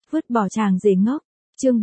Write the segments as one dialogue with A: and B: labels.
A: Vứt bỏ chàng rể ngốc. Chương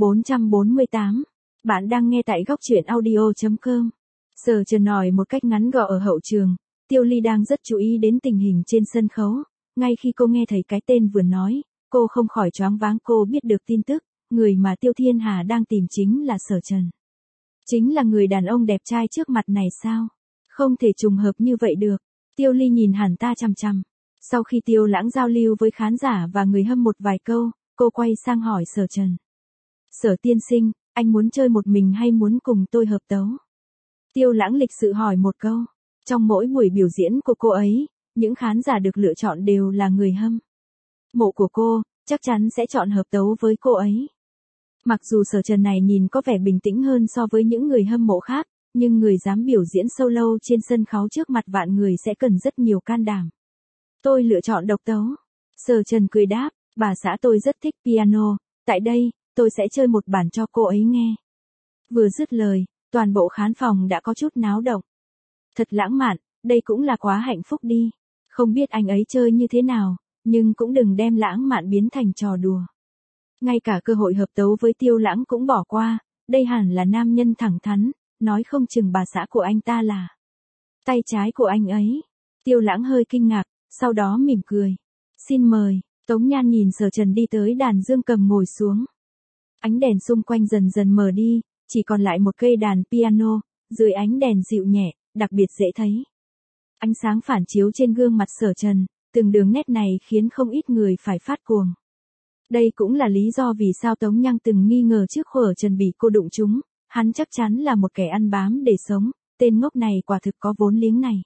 A: 448. Bạn đang nghe tại góc truyện audio.com. Sở Trần nói một cách ngắn gọn ở hậu trường. Tiêu Ly đang rất chú ý đến tình hình trên sân khấu. Ngay khi cô nghe thấy cái tên vừa nói, cô không khỏi choáng váng. Cô biết được tin tức, người mà Tiêu Thiên Hà đang tìm chính là Sở Trần. Chính là người đàn ông đẹp trai trước mặt này sao? Không thể trùng hợp như vậy được. Tiêu Ly nhìn hắn ta chằm chằm. Sau khi Tiêu Lãng giao lưu với khán giả và người hâm một vài câu, cô quay sang hỏi Sở Trần. Sở tiên sinh, anh muốn chơi một mình hay muốn cùng tôi hợp tấu? Tiêu Lãng lịch sự hỏi một câu. Trong mỗi buổi biểu diễn của cô ấy, những khán giả được lựa chọn đều là người hâm mộ của cô, chắc chắn sẽ chọn hợp tấu với cô ấy. Mặc dù Sở Trần này nhìn có vẻ bình tĩnh hơn so với những người hâm mộ khác, nhưng người dám biểu diễn solo trên sân khấu trước mặt vạn người sẽ cần rất nhiều can đảm. Tôi lựa chọn độc tấu. Sở Trần cười đáp, bà xã tôi rất thích piano, tại đây, tôi sẽ chơi một bản cho cô ấy nghe. Vừa dứt lời, toàn bộ khán phòng đã có chút náo động. Thật lãng mạn, đây cũng là quá hạnh phúc đi. Không biết anh ấy chơi như thế nào, nhưng cũng đừng đem lãng mạn biến thành trò đùa. Ngay cả cơ hội hợp tấu với Tiêu Lãng cũng bỏ qua, đây hẳn là nam nhân thẳng thắn, nói không chừng bà xã của anh ta là tay trái của anh ấy. Tiêu Lãng hơi kinh ngạc, sau đó mỉm cười. Xin mời. Tống Nhan nhìn Sở Trần đi tới đàn dương cầm ngồi xuống. Ánh đèn xung quanh dần dần mờ đi, chỉ còn lại một cây đàn piano, dưới ánh đèn dịu nhẹ, đặc biệt dễ thấy. Ánh sáng phản chiếu trên gương mặt Sở Trần, từng đường nét này khiến không ít người phải phát cuồng. Đây cũng là lý do vì sao Tống Nhan từng nghi ngờ trước Sở Trần bị cô đụng trúng, hắn chắc chắn là một kẻ ăn bám để sống, tên ngốc này quả thực có vốn liếng này.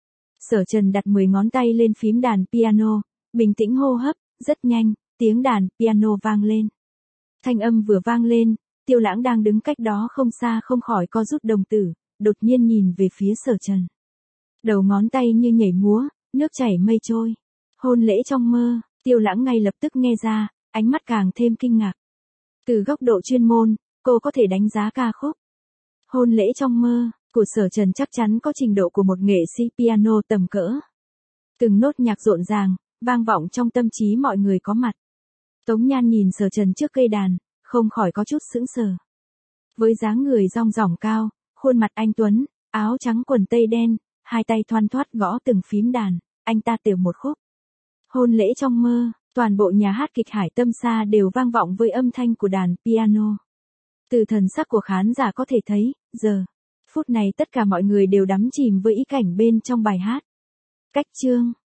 A: Sở Trần đặt 10 ngón tay lên phím đàn piano, bình tĩnh hô hấp, rất nhanh, tiếng đàn piano vang lên. Thanh âm vừa vang lên, Tiêu Lãng đang đứng cách đó không xa không khỏi co rút đồng tử, đột nhiên nhìn về phía Sở Trần. Đầu ngón tay như nhảy múa, nước chảy mây trôi. Hôn lễ trong mơ, Tiêu Lãng ngay lập tức nghe ra, ánh mắt càng thêm kinh ngạc. Từ góc độ chuyên môn, cô có thể đánh giá ca khúc Hôn lễ trong mơ của Sở Trần chắc chắn có trình độ của một nghệ sĩ piano tầm cỡ. Từng nốt nhạc rộn ràng, vang vọng trong tâm trí mọi người có mặt. Tống Nhan nhìn Sở Trần trước cây đàn, không khỏi có chút sững sờ. Với dáng người dong dỏng cao, khuôn mặt anh tuấn, áo trắng quần tây đen, hai tay thoăn thoắt gõ từng phím đàn, anh ta tiểu một khúc Hôn lễ trong mơ, toàn bộ nhà hát kịch Hải Tâm Sa đều vang vọng với âm thanh của đàn piano. Từ thần sắc của khán giả có thể thấy, giờ phút này tất cả mọi người đều đắm chìm với ý cảnh bên trong bài hát. Cách chương